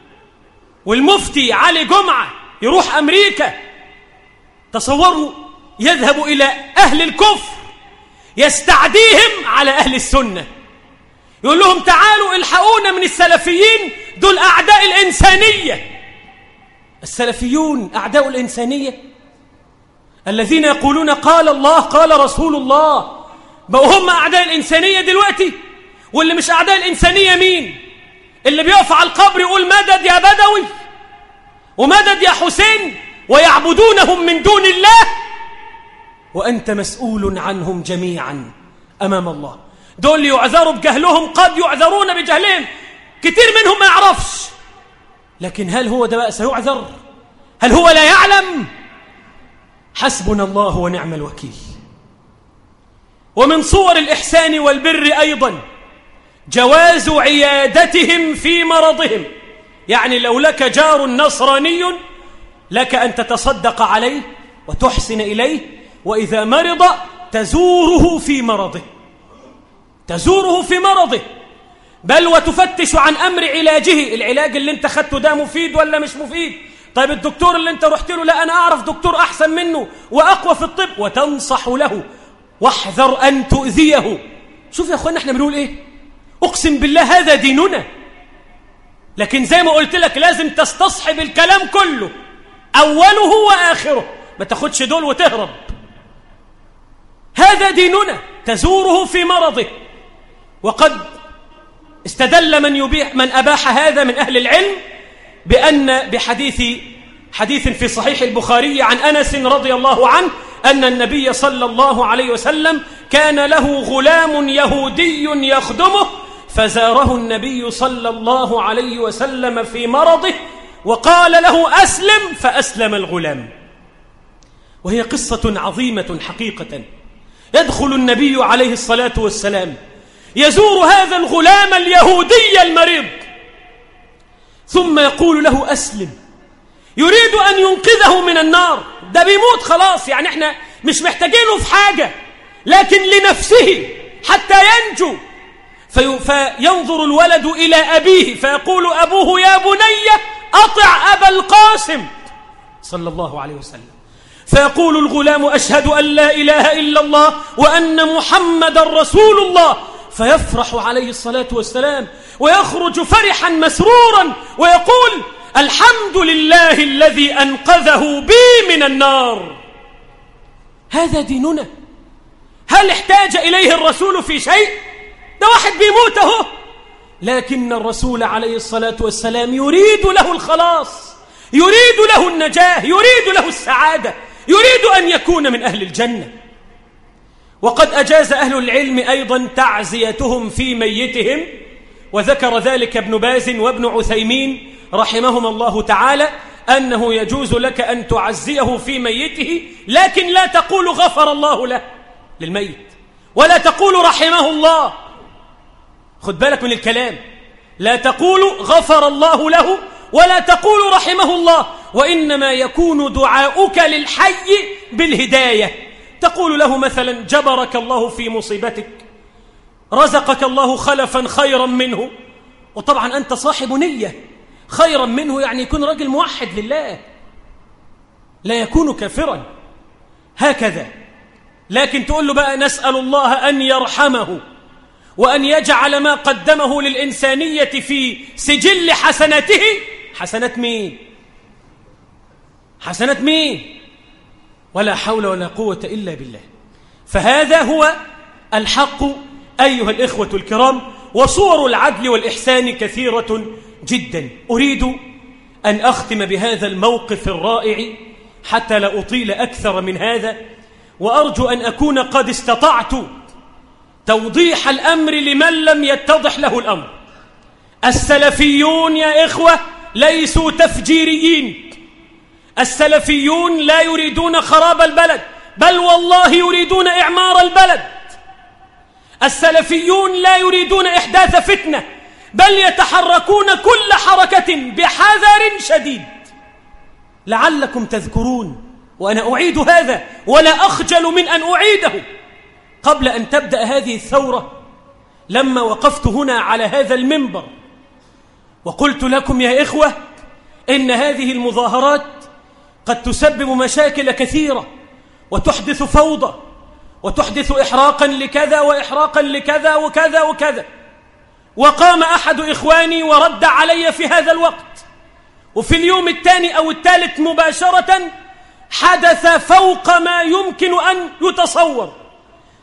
والمفتي علي جمعة يروح أمريكا، تصوروا، يذهب إلى أهل الكفر يستعديهم على أهل السنة، يقول لهم: تعالوا الحقونا من السلفيين، دول أعداء الإنسانية. السلفيون أعداء الإنسانية الذين يقولون قال الله قال رسول الله بقوا هم أعداء الإنسانية دلوقتي. واللي مش أعداء الإنسانية مين؟ اللي بيقف على القبر يقول مدد يا بدوي ومدد يا حسين ويعبدونهم من دون الله، وأنت مسؤول عنهم جميعا أمام الله. دول اللي يعذروا بجهلهم قد يعذرون بجهلهم، كتير منهم ما يعرفش، لكن هل هو ده بقى سيعذر؟ هل هو لا يعلم؟ حسبنا الله ونعم الوكيل. ومن صور الإحسان والبر أيضا جواز عيادتهم في مرضهم. يعني لو لك جار نصراني لك أن تتصدق عليه وتحسن إليه، وإذا مرض تزوره في مرضه، تزوره في مرضه، بل وتفتش عن أمر علاجه. العلاج اللي انت خدته ده مفيد ولا مش مفيد؟ طيب الدكتور اللي انت رحت له، لا أنا أعرف دكتور أحسن منه وأقوى في الطب، وتنصح له واحذر أن تؤذيه. شوف يا أخوانا احنا بنقول إيه؟ أقسم بالله هذا ديننا. لكن زي ما قلت لك لازم تستصحب الكلام كله أوله وآخره، ما تاخدش دول وتهرب. هذا ديننا، تزوره في مرضه. وقد استدل من أباح هذا من أهل العلم بأن حديث في صحيح البخاري عن أنس رضي الله عنه أن النبي صلى الله عليه وسلم كان له غلام يهودي يخدمه، فزاره النبي صلى الله عليه وسلم في مرضه وقال له أسلم، فأسلم الغلام. وهي قصة عظيمة حقيقة. يدخل النبي عليه الصلاة والسلام يزور هذا الغلام اليهودي المريض، ثم يقول له أسلم، يريد أن ينقذه من النار. ده بيموت خلاص، يعني احنا مش محتاجينه في حاجة، لكن لنفسه حتى ينجو. فينظر الولد إلى أبيه فيقول أبوه يا بني أطع أبا القاسم صلى الله عليه وسلم. فيقول الغلام أشهد أن لا إله إلا الله وأن محمد رسول الله، فيفرح عليه الصلاة والسلام ويخرج فرحا مسرورا ويقول الحمد لله الذي أنقذه بي من النار. هذا ديننا. هل احتاج إليه الرسول في شيء؟ ده واحد بيموت اهو، لكن الرسول عليه الصلاة والسلام يريد له الخلاص، يريد له النجاة، يريد له السعادة، يريد أن يكون من أهل الجنة. وقد أجاز أهل العلم أيضا تعزيتهم في ميتهم، وذكر ذلك ابن باز وابن عثيمين رحمهما الله تعالى أنه يجوز لك أن تعزيه في ميته، لكن لا تقول غفر الله له للميت، ولا تقول رحمه الله. خد بالك من الكلام، لا تقول غفر الله له ولا تقول رحمه الله، وإنما يكون دعاؤك للحي بالهداية. تقول له مثلا جبرك الله في مصيبتك، رزقك الله خلفا خيرا منه، وطبعا أنت صاحب نية، خيرا منه يعني يكون رجل موحد لله، لا يكون كافرا هكذا. لكن تقول له بقى نسأل الله أن يرحمه وأن يجعل ما قدمه للإنسانية في سجل حسناته. حسنات مين؟ حسنات مين؟ ولا حول ولا قوة إلا بالله. فهذا هو الحق أيها الإخوة الكرام. وصور العدل والإحسان كثيرة جدا. أريد أن أختم بهذا الموقف الرائع حتى لا أطيل أكثر من هذا، وأرجو أن أكون قد استطعت توضيح الأمر لمن لم يتضح له الأمر. السلفيون يا إخوة ليسوا تفجيريين، السلفيون لا يريدون خراب البلد، بل والله يريدون إعمار البلد. السلفيون لا يريدون إحداث فتنة، بل يتحركون كل حركة بحذر شديد. لعلكم تذكرون، وأنا أعيد هذا ولا أخجل من أن أعيده، قبل أن تبدأ هذه الثورة لما وقفت هنا على هذا المنبر وقلت لكم يا إخوة إن هذه المظاهرات قد تسبب مشاكل كثيرة وتحدث فوضى وتحدث إحراقا لكذا وإحراقا لكذا وكذا وكذا. وقام أحد إخواني ورد علي في هذا الوقت، وفي اليوم الثاني أو الثالث مباشرة حدث فوق ما يمكن أن يتصور.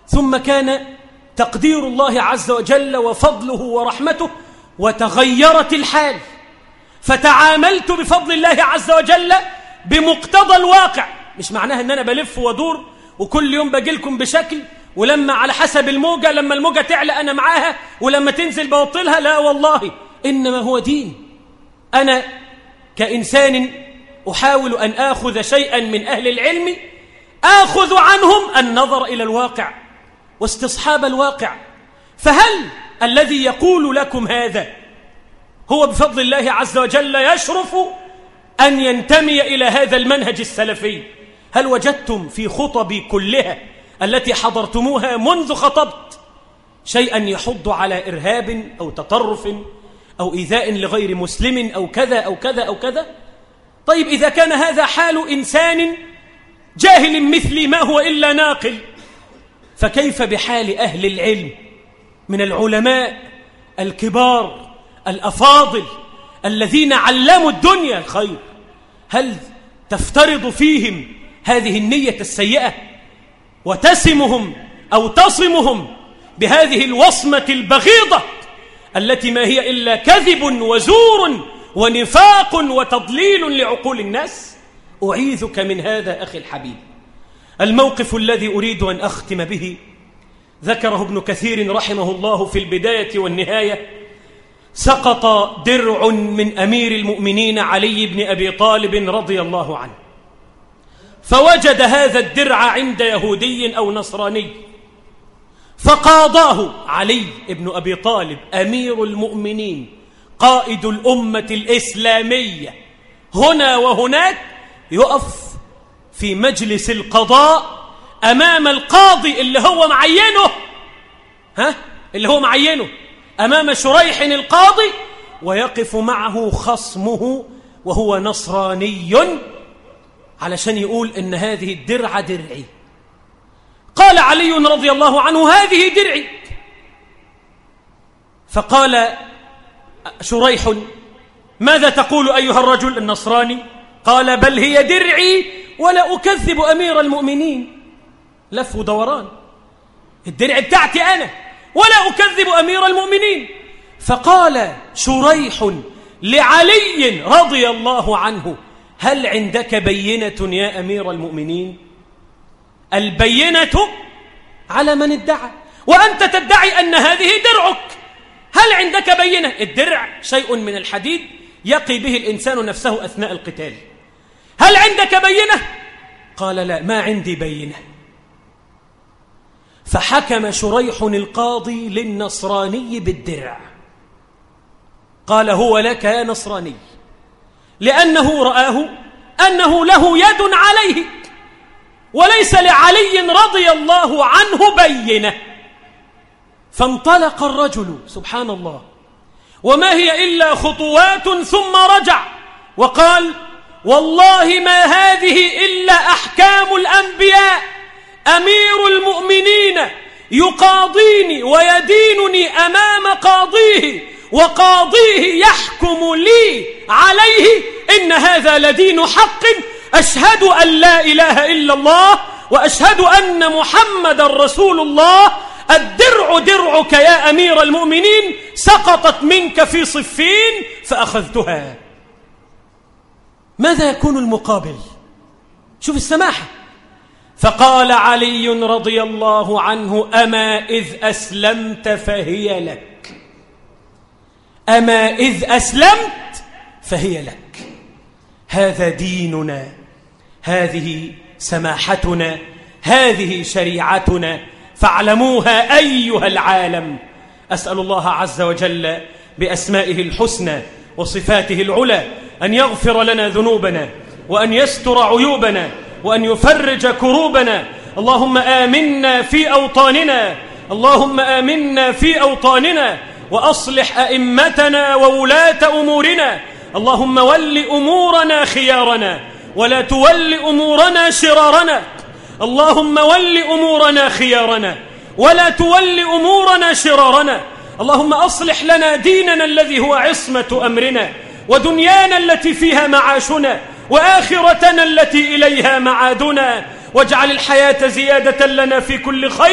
ثم كان تقدير الله عز وجل وفضله ورحمته وتغيرت الحال، فتعاملت بفضل الله عز وجل بمقتضى الواقع. مش معناها أن أنا بلف ودور وكل يوم باجي لكم بشكل، ولما على حسب الموجة، لما الموجة تعلى أنا معاها ولما تنزل بوطلها، لا والله، إنما هو دين. أنا كإنسان أحاول أن آخذ شيئا من أهل العلم، آخذ عنهم النظر إلى الواقع واستصحاب الواقع. فهل الذي يقول لكم هذا هو بفضل الله عز وجل يشرف أن ينتمي إلى هذا المنهج السلفي؟ هل وجدتم في خطبي كلها التي حضرتموها منذ خطبت شيئا يحض على إرهاب أو تطرف أو إيذاء لغير مسلم أو كذا أو كذا أو كذا؟ طيب إذا كان هذا حال إنسان جاهل مثلي ما هو إلا ناقل، فكيف بحال أهل العلم من العلماء الكبار الأفاضل الذين علموا الدنيا الخير؟ هل تفترض فيهم هذه النية السيئة وتسمهم أو تصمهم بهذه الوصمة البغيضة التي ما هي إلا كذب وزور ونفاق وتضليل لعقول الناس؟ أعيذك من هذا أخي الحبيب. الموقف الذي أريد أن أختم به ذكره ابن كثير رحمه الله في البداية والنهاية. سقط درع من أمير المؤمنين علي بن أبي طالب رضي الله عنه، فوجد هذا الدرع عند يهودي أو نصراني، فقاضاه علي بن أبي طالب أمير المؤمنين قائد الأمة الإسلامية هنا وهناك، يقف في مجلس القضاء أمام القاضي اللي هو معينه أمام شريح القاضي، ويقف معه خصمه وهو نصراني علشان يقول إن هذه الدرع درعي. قال علي رضي الله عنه: هذه درعي. فقال شريح: ماذا تقول أيها الرجل النصراني؟ قال: بل هي درعي ولا أكذب أمير المؤمنين. لف ودوران، الدرع بتاعتي أنا ولا أكذب أمير المؤمنين. فقال شريح لعلي رضي الله عنه: هل عندك بينة يا أمير المؤمنين؟ البينة على من ادعى، وأنت تدعي أن هذه درعك. هل عندك بينة؟ الدرع شيء من الحديد يقي به الإنسان نفسه أثناء القتال. هل عندك بينة؟ قال: لا، ما عندي بينة. فحكم شريح القاضي للنصراني بالدرع، قال: هو لك يا نصراني، لأنه رآه أنه له يد عليه وليس لعلي رضي الله عنه بينة. فانطلق الرجل سبحان الله، وما هي إلا خطوات، ثم رجع وقال: والله ما هذه إلا أحكام الأنبياء، أمير المؤمنين يقاضيني ويدينني أمام قاضيه، وقاضيه يحكم لي عليه، إن هذا لدين حق، أشهد أن لا إله إلا الله وأشهد أن محمد رسول الله. الدرع درعك يا أمير المؤمنين، سقطت منك في صفين فأخذتها. ماذا يكون المقابل؟ شوف السماحة. فقال علي رضي الله عنه: أما إذ أسلمت فهي لك، أما إذ أسلمت فهي لك. هذا ديننا، هذه سماحتنا، هذه شريعتنا، فاعلموها أيها العالم. أسأل الله عز وجل بأسمائه الحسنى وصفاته العلى أن يغفر لنا ذنوبنا، وأن يستر عيوبنا، وأن يفرج كروبنا. اللهم آمنا في أوطاننا، اللهم آمنا في أوطاننا، وأصلح أئمتنا وولاة أمورنا. اللهم ول أمورنا خيارنا، ولا تول أمورنا شرارنا. اللهم ول أمورنا خيارنا، ولا تول أمورنا شرارنا. اللهم أصلح لنا ديننا الذي هو عصمة أمرنا، ودنيانا التي فيها معاشنا، وآخرتنا التي إليها معادنا. واجعل الحياة زيادة لنا في كل خير،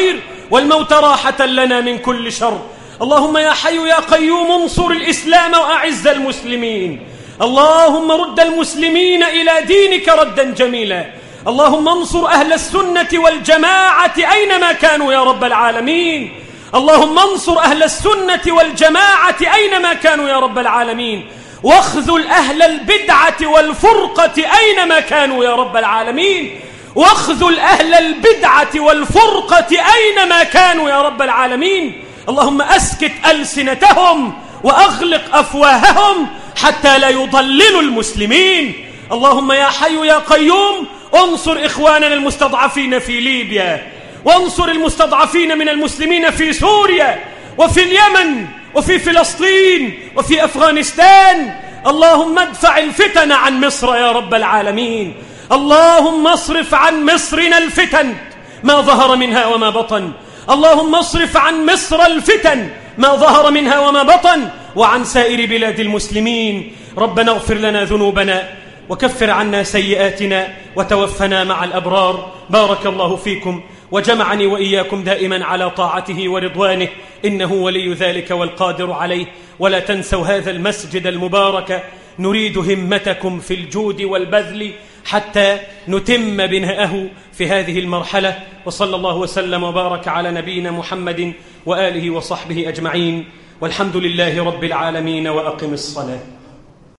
والموت راحة لنا من كل شر. اللهم يا حي يا قيوم انصر الإسلام وأعز المسلمين. اللهم رد المسلمين إلى دينك ردا جميلا. اللهم انصر أهل السنة والجماعة أينما كانوا يا رب العالمين. اللهم انصر أهل السنة والجماعة أينما كانوا يا رب العالمين، واخذل أهل البدعة والفرقة أينما كانوا يا رب العالمين، واخذل أهل البدعة والفرقة أينما كانوا يا رب العالمين. اللهم أسكت ألسنتهم وأغلق أفواههم حتى لا يضللوا المسلمين. اللهم يا حي يا قيوم انصر إخواننا المستضعفين في ليبيا، وانصر المستضعفين من المسلمين في سوريا وفي اليمن وفي فلسطين وفي أفغانستان. اللهم ادفع الفتن عن مصر يا رب العالمين. اللهم اصرف عن مصرنا الفتن ما ظهر منها وما بطن. اللهم اصرف عن مصر الفتن ما ظهر منها وما بطن، وعن سائر بلاد المسلمين. ربنا اغفر لنا ذنوبنا وكفر عنا سيئاتنا وتوفنا مع الأبرار. بارك الله فيكم وجمعني وإياكم دائما على طاعته ورضوانه، إنه ولي ذلك والقادر عليه. ولا تنسوا هذا المسجد المبارك، نريد همتكم في الجود والبذل حتى نتم بناءه في هذه المرحلة. وصلى الله وسلم وبارك على نبينا محمد وآله وصحبه أجمعين، والحمد لله رب العالمين. وأقم الصلاة.